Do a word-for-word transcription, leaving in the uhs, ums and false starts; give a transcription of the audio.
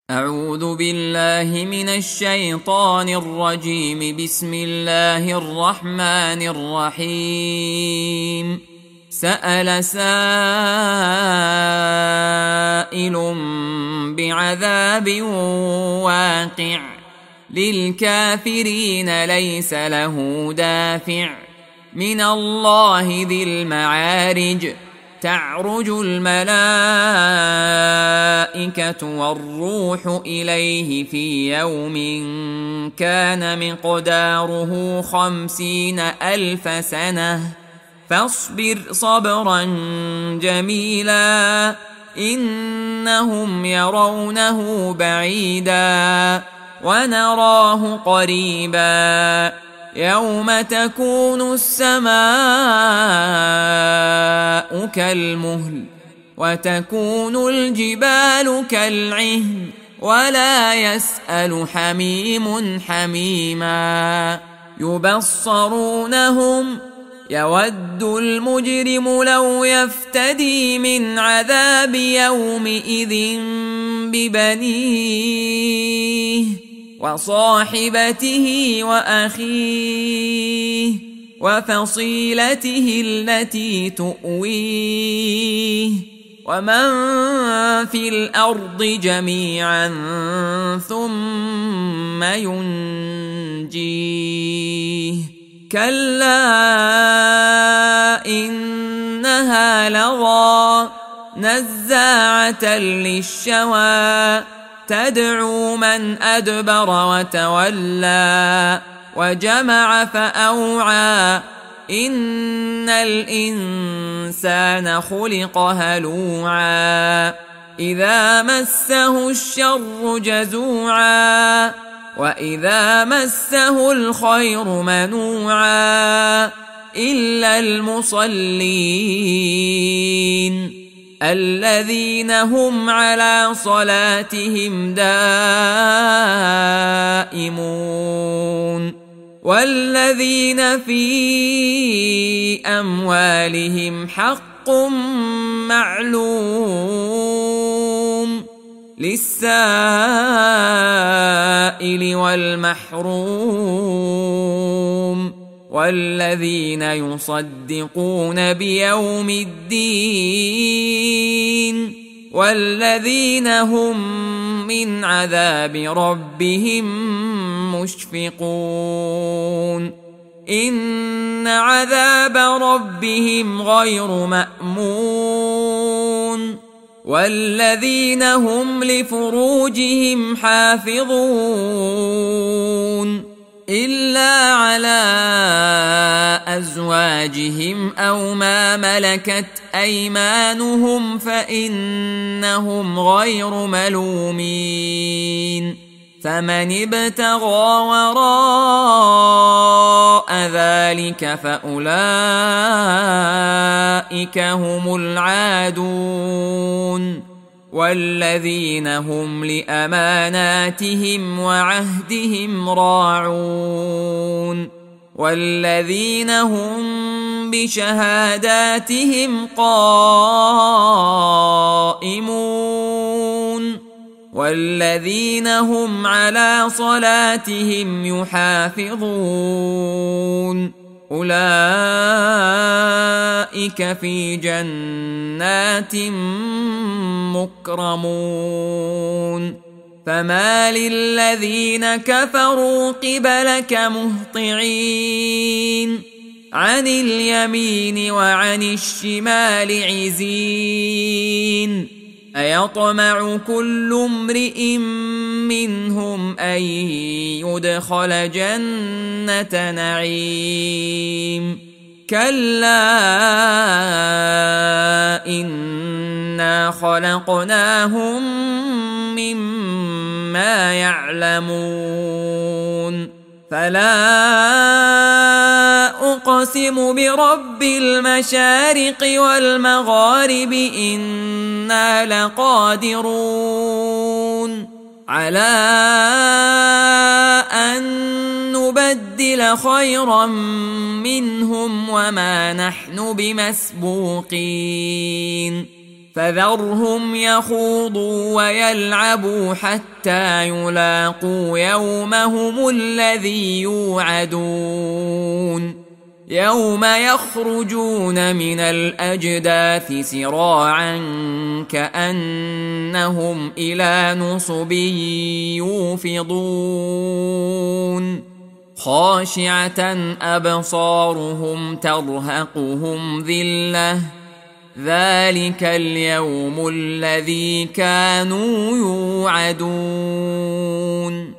أعوذ بالله من الشيطان الرجيم. بسم الله الرحمن الرحيم. سأل سائل بعذاب واقع للكافرين ليس له دافع من الله ذي المعارج. تعرج الملائكة والروح إليه في يوم كان مقداره خمسين ألف سنة فاصبر صبرا جميلا إنهم يرونه بعيدا ونراه قريبا يوم تكون السماء كالمهل وتكون الجبال كالعهن ولا يسأل حميم حميما. يبصرونهم يود المجرم لو يفتدي من عذاب يومئذ ببنيه وصاحبته وأخيه وفصيلته التي تؤويه ومن في الأرض جميعا ثم ينجيه. كلا إنها لظى نزاعة للشوى تدعو من أدبر وتولى وجمع فأوعى. إن الإنسان خلق هلوعا إذا مسه الشر جزوعا وإذا مسه الخير منوعا إلا المصلين الذين هم على صلاتهم دائمون والذين في أموالهم حق معلوم للسائل والمحروم والذين يصدقون بيوم الدين والذين هم من عذاب ربهم مشفقون. إن عذاب ربهم غير مأمون والذين هم لفروجهم حافظون إلا على أزواجهم أو ما ملكت أيمانهم فإنهم غير ملومين. فمن ابتغى وراء ذلك فأولئك هم العادون والذين هم لأماناتهم وعهدهم راعون والذين هم بشهاداتهم قائمون والذين هم على صلاتهم يحافظون أولئك في جنات مكرمون. فما للذين كفروا قبلك مهطعين عن اليمين وعن الشمال عزين أيطمع كل امرئ منهم أن يدخل جنة نعيم كلا إنا خلقناهم مما يعلمون. فلا أقسم برب المشارق والمغارب إنا لقادرون على أن نبدل خيرا منهم وما نحن بمسبوقين فذرهم يخوضوا ويلعبوا حتى يلاقوا يومهم الذي يوعدون يوم يخرجون من الأجداث سراعا كأنهم إلى نصب يوفضون خاشعة أبصارهم ترهقهم ذلة ذلك اليوم الذي كانوا يوعدون.